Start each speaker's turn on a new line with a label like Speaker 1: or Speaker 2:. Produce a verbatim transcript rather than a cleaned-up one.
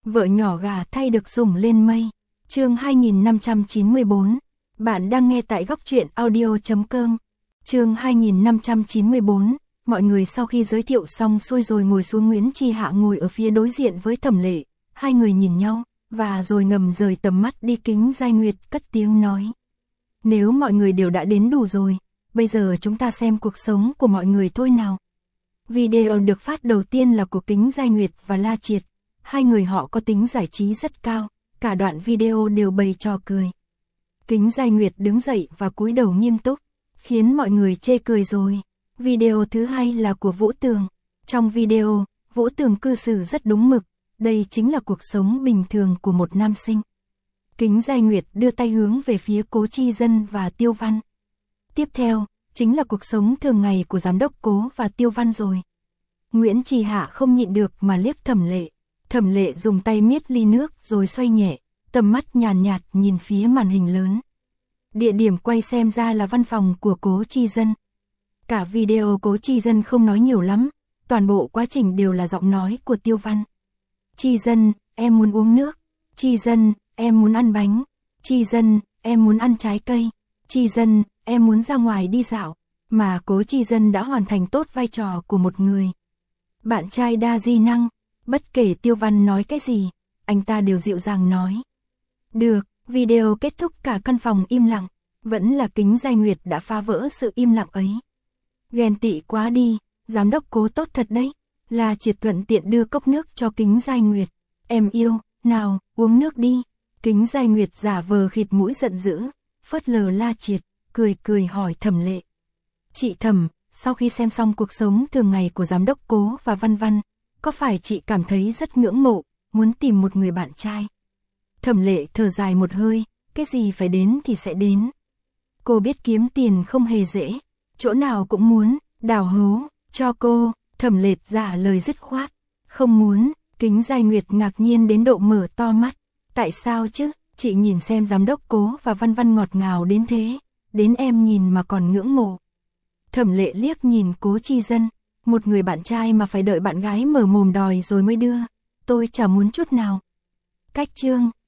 Speaker 1: Vợ nhỏ gà thay được sủng lên mây. Chương hai nghìn năm trăm chín mươi bốn. Bạn đang nghe tại góc truyện audio chấm com. Chương hai nghìn năm trăm chín mươi bốn. Mọi người sau khi giới thiệu xong xuôi rồi ngồi xuống, Nguyễn Chi Hạ ngồi ở phía đối diện với Thẩm Lệ. Hai người nhìn nhau, và rồi ngầm rời tầm mắt đi. Kính Giai Nguyệt cất tiếng nói: Nếu mọi người đều đã đến đủ rồi, bây giờ chúng ta xem cuộc sống của mọi người thôi nào. Video được phát đầu tiên là của Kính Giai Nguyệt và La Triệt. Hai người họ có tính giải trí rất cao, cả đoạn video đều bày trò cười. Kính Giai Nguyệt đứng dậy và cúi đầu nghiêm túc, khiến mọi người chê cười rồi. Video thứ hai là của Vũ Tường. Trong video, Vũ Tường cư xử rất đúng mực, đây chính là cuộc sống bình thường của một nam sinh. Kính Giai Nguyệt đưa tay hướng về phía Cố Chi Dân và Tiêu Văn. Tiếp theo, chính là cuộc sống thường ngày của giám đốc Cố và Tiêu Văn rồi. Nguyễn Chi Hạ không nhịn được mà liếc Thẩm Lệ. Thẩm Lệ dùng tay miết ly nước rồi xoay nhẹ, tầm mắt nhàn nhạt, nhạt nhìn phía màn hình lớn. Địa điểm quay xem ra là văn phòng của Cố Chi Dân. Cả video Cố Chi Dân không nói nhiều lắm, toàn bộ quá trình đều là giọng nói của Tiêu Văn. Chi Dân, em muốn uống nước. Chi Dân, em muốn ăn bánh. Chi Dân, em muốn ăn trái cây. Chi Dân, em muốn ra ngoài đi dạo. Mà Cố Chi Dân đã hoàn thành tốt vai trò của một người bạn trai đa di năng. Bất kể Tiêu Văn nói cái gì, anh ta đều dịu dàng nói. Được, video kết thúc, cả căn phòng im lặng. Vẫn là Kính Giai Nguyệt đã phá vỡ sự im lặng ấy. Ghen tị quá đi, giám đốc Cố tốt thật đấy. La Triệt thuận tiện đưa cốc nước cho Kính Giai Nguyệt. Em yêu, nào, uống nước đi. Kính Giai Nguyệt giả vờ khịt mũi giận dữ, phớt lờ La Triệt, cười cười hỏi Thẩm Lệ. Chị Thẩm, sau khi xem xong cuộc sống thường ngày của giám đốc Cố và Văn Văn, có phải chị cảm thấy rất ngưỡng mộ, muốn tìm một người bạn trai? Thẩm Lệ thở dài một hơi, cái gì phải đến thì sẽ đến. Cô biết kiếm tiền không hề dễ, chỗ nào cũng muốn, đào hố, cho cô. Thẩm Lệ giả lời dứt khoát, không muốn. Kính Giai Nguyệt ngạc nhiên đến độ mở to mắt. Tại sao chứ, chị nhìn xem giám đốc Cố và Văn Văn ngọt ngào đến thế, đến em nhìn mà còn ngưỡng mộ. Thẩm Lệ liếc nhìn Cố Chi Dân, một người bạn trai mà phải đợi bạn gái mở mồm đòi rồi mới đưa, tôi chả muốn chút nào. Cách chương